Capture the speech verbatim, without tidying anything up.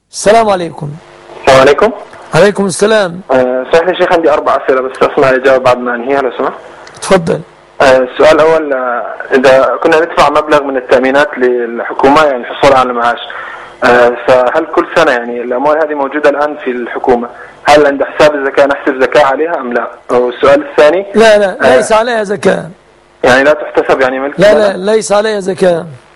السلام عليكم. السلام عليكم. عليكم السلام. أه صحيح يا شيخ، عندي أربع أسئلة بس أسمع الإجابة بعد ما أنهيها لو سمحت. تفضل. أه السؤال الأول، أه إذا كنا ندفع مبلغ من التأمينات للحكومة يعني الحصول على المعاش، أه فهل كل سنة يعني الأموال هذه موجودة الآن في الحكومة، هل عند حساب الزكاة نحسب زكاة عليها أم لا؟ والسؤال الثاني، لا لا أه ليس عليها زكاة. يعني لا تحتسب يعني ملك لا لنا؟ لا ليس عليها زكاة.